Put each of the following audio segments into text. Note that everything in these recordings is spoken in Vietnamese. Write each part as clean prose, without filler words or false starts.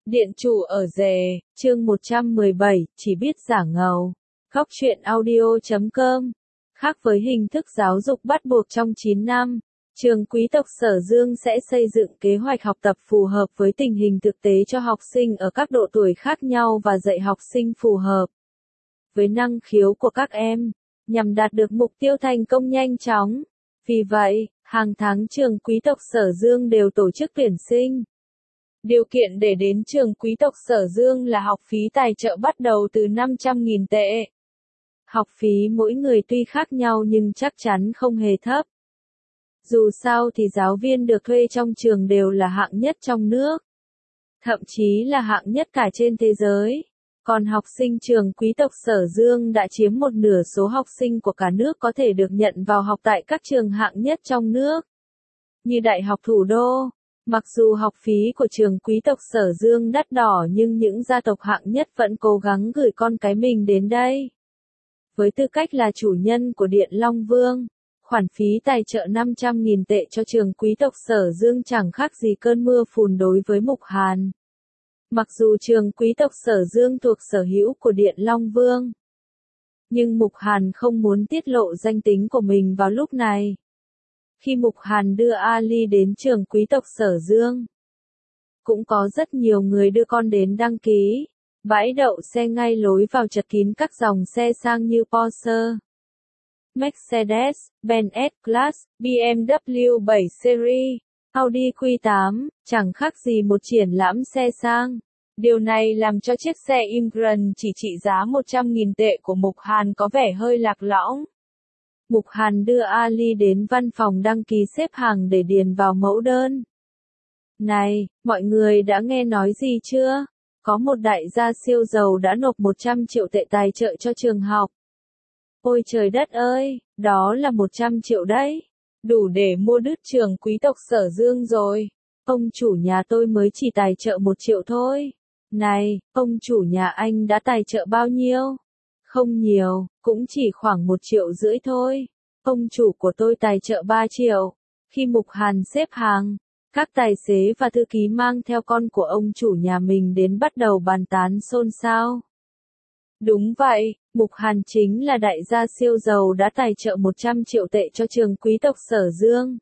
Điện chủ ở rể, chương 117, chỉ biết giả ngầu. Góc truyện audio.com. Khác với hình thức giáo dục bắt buộc trong 9 năm, trường quý tộc Sở Dương sẽ xây dựng kế hoạch học tập phù hợp với tình hình thực tế cho học sinh ở các độ tuổi khác nhau và dạy học sinh phù hợp với năng khiếu của các em, nhằm đạt được mục tiêu thành công nhanh chóng. Vì vậy, hàng tháng trường quý tộc Sở Dương đều tổ chức tuyển sinh. Điều kiện để đến trường quý tộc Sở Dương là học phí tài trợ bắt đầu từ 500.000 tệ. Học phí mỗi người tuy khác nhau nhưng chắc chắn không hề thấp. Dù sao thì giáo viên được thuê trong trường đều là hạng nhất trong nước, thậm chí là hạng nhất cả trên thế giới. Còn học sinh trường quý tộc Sở Dương đã chiếm một nửa số học sinh của cả nước có thể được nhận vào học tại các trường hạng nhất trong nước, như Đại học Thủ đô. Mặc dù học phí của trường quý tộc Sở Dương đắt đỏ nhưng những gia tộc hạng nhất vẫn cố gắng gửi con cái mình đến đây. Với tư cách là chủ nhân của Điện Long Vương, khoản phí tài trợ 500.000 tệ cho trường quý tộc Sở Dương chẳng khác gì cơn mưa phùn đối với Mục Hàn. Mặc dù trường quý tộc Sở Dương thuộc sở hữu của Điện Long Vương, nhưng Mục Hàn không muốn tiết lộ danh tính của mình vào lúc này. Khi Mục Hàn đưa Ali đến trường quý tộc Sở Dương, cũng có rất nhiều người đưa con đến đăng ký. Bãi đậu xe ngay lối vào chật kín các dòng xe sang như Porsche, Mercedes, Benz S-Class, BMW 7 Series, Audi Q8, chẳng khác gì một triển lãm xe sang. Điều này làm cho chiếc xe Imprint chỉ trị giá 100.000 tệ của Mục Hàn có vẻ hơi lạc lõng. Mục Hàn đưa Ali đến văn phòng đăng ký xếp hàng để điền vào mẫu đơn. Này, mọi người đã nghe nói gì chưa? Có một đại gia siêu giàu đã nộp 100 triệu tệ tài trợ cho trường học. Ôi trời đất ơi, đó là 100 triệu đấy. Đủ để mua đứt trường quý tộc Sở Dương rồi. Ông chủ nhà tôi mới chỉ tài trợ 1 triệu thôi. Này, ông chủ nhà anh đã tài trợ bao nhiêu? Không nhiều, cũng chỉ khoảng 1,5 triệu thôi. Ông chủ của tôi tài trợ 3 triệu. Khi Mục Hàn xếp hàng, các tài xế và thư ký mang theo con của ông chủ nhà mình đến bắt đầu bàn tán xôn xao. Đúng vậy, Mục Hàn chính là đại gia siêu giàu đã tài trợ 100 triệu tệ cho trường quý tộc Sở Dương.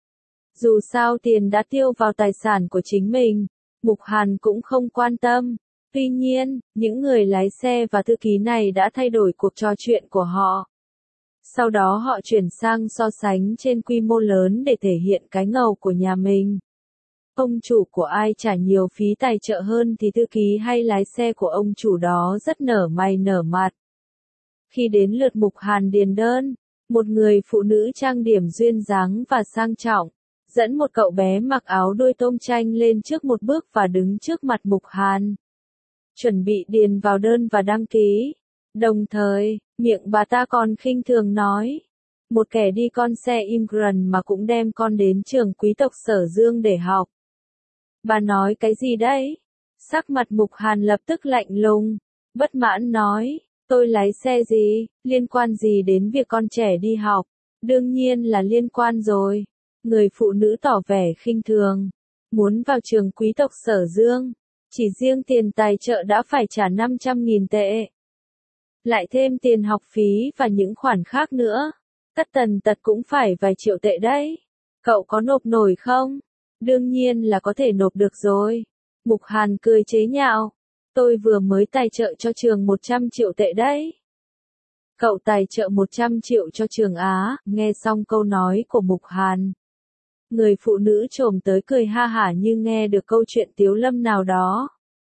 Dù sao tiền đã tiêu vào tài sản của chính mình, Mục Hàn cũng không quan tâm. Tuy nhiên, những người lái xe và thư ký này đã thay đổi cuộc trò chuyện của họ. Sau đó họ chuyển sang so sánh trên quy mô lớn để thể hiện cái ngầu của nhà mình. Ông chủ của ai trả nhiều phí tài trợ hơn thì thư ký hay lái xe của ông chủ đó rất nở mày nở mặt. Khi đến lượt Mục Hàn điền đơn, một người phụ nữ trang điểm duyên dáng và sang trọng, dẫn một cậu bé mặc áo đuôi tôm chanh lên trước một bước và đứng trước mặt Mục Hàn, chuẩn bị điền vào đơn và đăng ký. Đồng thời, miệng bà ta còn khinh thường nói, một kẻ đi con xe Imprint mà cũng đem con đến trường quý tộc Sở Dương để học. Bà nói cái gì đấy? Sắc mặt Mục Hàn lập tức lạnh lùng, bất mãn nói, tôi lái xe gì, liên quan gì đến việc con trẻ đi học? Đương nhiên là liên quan rồi. Người phụ nữ tỏ vẻ khinh thường, muốn vào trường quý tộc Sở Dương, chỉ riêng tiền tài trợ đã phải trả 500.000 tệ. Lại thêm tiền học phí và những khoản khác nữa, tất tần tật cũng phải vài triệu tệ đấy. Cậu có nộp nổi không? Đương nhiên là có thể nộp được rồi. Mục Hàn cười chế nhạo, tôi vừa mới tài trợ cho trường 100 triệu tệ đấy. Cậu tài trợ 100 triệu cho trường Á. Nghe xong câu nói của Mục Hàn, người phụ nữ chồm tới cười ha hả như nghe được câu chuyện tiếu lâm nào đó.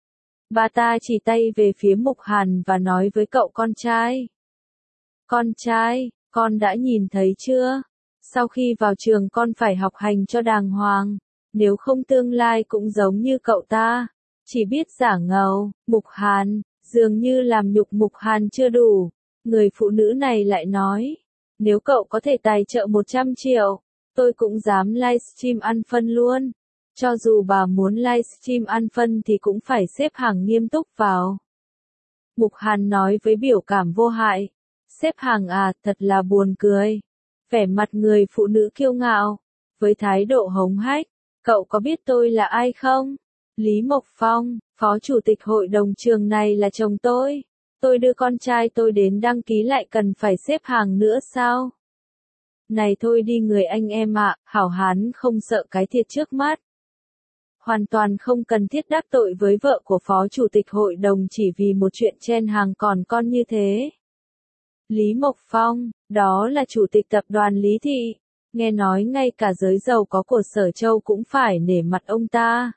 Bà ta chỉ tay về phía Mục Hàn và nói với cậu con trai. Con trai, con đã nhìn thấy chưa? Sau khi vào trường con phải học hành cho đàng hoàng, nếu không tương lai cũng giống như cậu ta, chỉ biết giả ngầu. Mục Hàn, dường như làm nhục Mục Hàn chưa đủ. Người phụ nữ này lại nói, nếu cậu có thể tài trợ 100 triệu, tôi cũng dám livestream ăn phân luôn. Cho dù bà muốn livestream ăn phân thì cũng phải xếp hàng nghiêm túc vào. Mục Hàn nói với biểu cảm vô hại. Xếp hàng à, thật là buồn cười. Vẻ mặt người phụ nữ kiêu ngạo, với thái độ hống hách. Cậu có biết tôi là ai không? Lý Mộc Phong, phó chủ tịch hội đồng trường này là chồng tôi. Tôi đưa con trai tôi đến đăng ký lại cần phải xếp hàng nữa sao? Này thôi đi người anh em ạ, hảo hán không sợ cái thiệt trước mắt. Hoàn toàn không cần thiết đắc tội với vợ của phó chủ tịch hội đồng chỉ vì một chuyện chen hàng còn con như thế. Lý Mộc Phong, đó là chủ tịch tập đoàn Lý Thị. Nghe nói ngay cả giới giàu có của Sở Châu cũng phải nể mặt ông ta.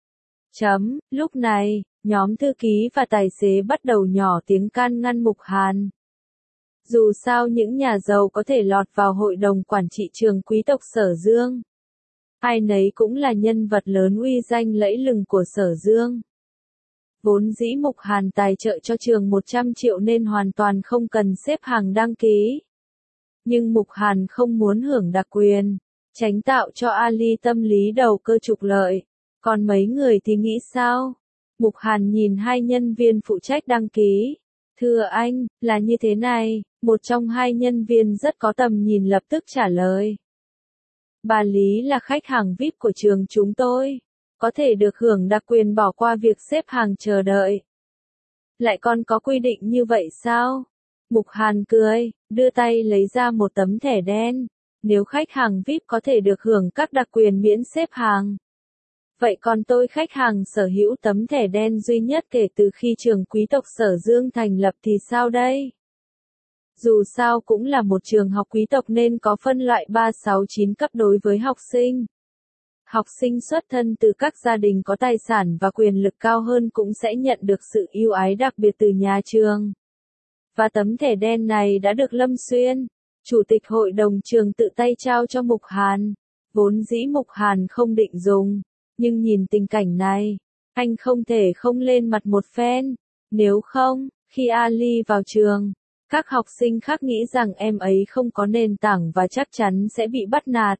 Lúc này, nhóm thư ký và tài xế bắt đầu nhỏ tiếng can ngăn Mục Hàn. Dù sao những nhà giàu có thể lọt vào hội đồng quản trị trường quý tộc Sở Dương. Ai nấy cũng là nhân vật lớn uy danh lẫy lừng của Sở Dương. Vốn dĩ Mục Hàn tài trợ cho trường 100 triệu nên hoàn toàn không cần xếp hàng đăng ký. Nhưng Mục Hàn không muốn hưởng đặc quyền, tránh tạo cho Ali tâm lý đầu cơ trục lợi. Còn mấy người thì nghĩ sao? Mục Hàn nhìn hai nhân viên phụ trách đăng ký. Thưa anh, là như thế này, một trong hai nhân viên rất có tầm nhìn lập tức trả lời. Bà Lý là khách hàng VIP của trường chúng tôi, có thể được hưởng đặc quyền bỏ qua việc xếp hàng chờ đợi. Lại còn có quy định như vậy sao? Mục Hàn cười, đưa tay lấy ra một tấm thẻ đen. Nếu khách hàng VIP có thể được hưởng các đặc quyền miễn xếp hàng. Vậy còn tôi khách hàng sở hữu tấm thẻ đen duy nhất kể từ khi trường quý tộc Sở Dương thành lập thì sao đây? Dù sao cũng là một trường học quý tộc nên có phân loại 369 cấp đối với học sinh. Học sinh xuất thân từ các gia đình có tài sản và quyền lực cao hơn cũng sẽ nhận được sự ưu ái đặc biệt từ nhà trường. Và tấm thẻ đen này đã được Lâm Xuyên, chủ tịch hội đồng trường tự tay trao cho Mục Hàn. Vốn dĩ Mục Hàn không định dùng, nhưng nhìn tình cảnh này, anh không thể không lên mặt một phen. Nếu không, khi Ali vào trường, các học sinh khác nghĩ rằng em ấy không có nền tảng và chắc chắn sẽ bị bắt nạt.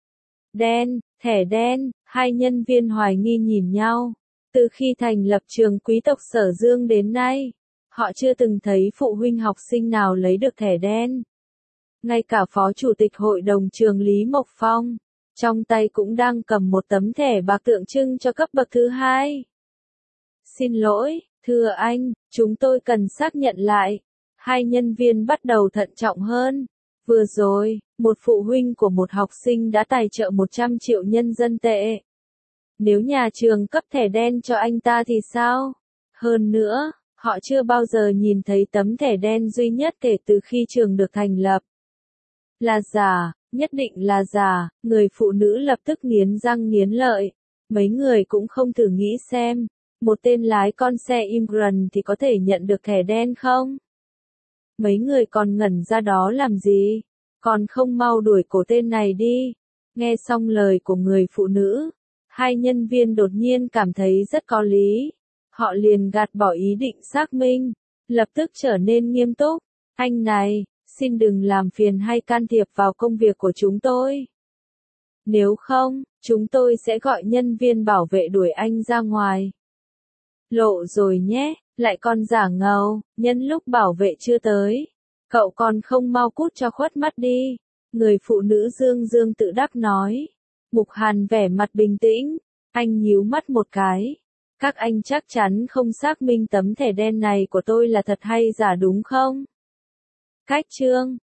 Thẻ đen, hai nhân viên hoài nghi nhìn nhau. Từ khi thành lập trường quý tộc Sở Dương đến nay, họ chưa từng thấy phụ huynh học sinh nào lấy được thẻ đen. Ngay cả phó chủ tịch hội đồng trường Lý Mộc Phong, trong tay cũng đang cầm một tấm thẻ bạc tượng trưng cho cấp bậc thứ hai. Xin lỗi, thưa anh, chúng tôi cần xác nhận lại. Hai nhân viên bắt đầu thận trọng hơn. Vừa rồi, một phụ huynh của một học sinh đã tài trợ 100 triệu nhân dân tệ. Nếu nhà trường cấp thẻ đen cho anh ta thì sao? Hơn nữa, họ chưa bao giờ nhìn thấy tấm thẻ đen duy nhất kể từ khi trường được thành lập. Là giả, nhất định là giả, người phụ nữ lập tức nghiến răng nghiến lợi. Mấy người cũng không thử nghĩ xem, một tên lái con xe Immigrant thì có thể nhận được thẻ đen không? Mấy người còn ngẩn ra đó làm gì? Còn không mau đuổi cổ tên này đi. Nghe xong lời của người phụ nữ, hai nhân viên đột nhiên cảm thấy rất có lý. Họ liền gạt bỏ ý định xác minh, lập tức trở nên nghiêm túc. Anh này, xin đừng làm phiền hay can thiệp vào công việc của chúng tôi. Nếu không, chúng tôi sẽ gọi nhân viên bảo vệ đuổi anh ra ngoài. Lộ rồi nhé, lại còn giả ngầu, nhân lúc bảo vệ chưa tới. Cậu còn không mau cút cho khuất mắt đi. Người phụ nữ dương dương tự đắc nói. Mục Hàn vẻ mặt bình tĩnh, anh nhíu mắt một cái. Các anh chắc chắn không xác minh tấm thẻ đen này của tôi là thật hay giả đúng không? Cách chương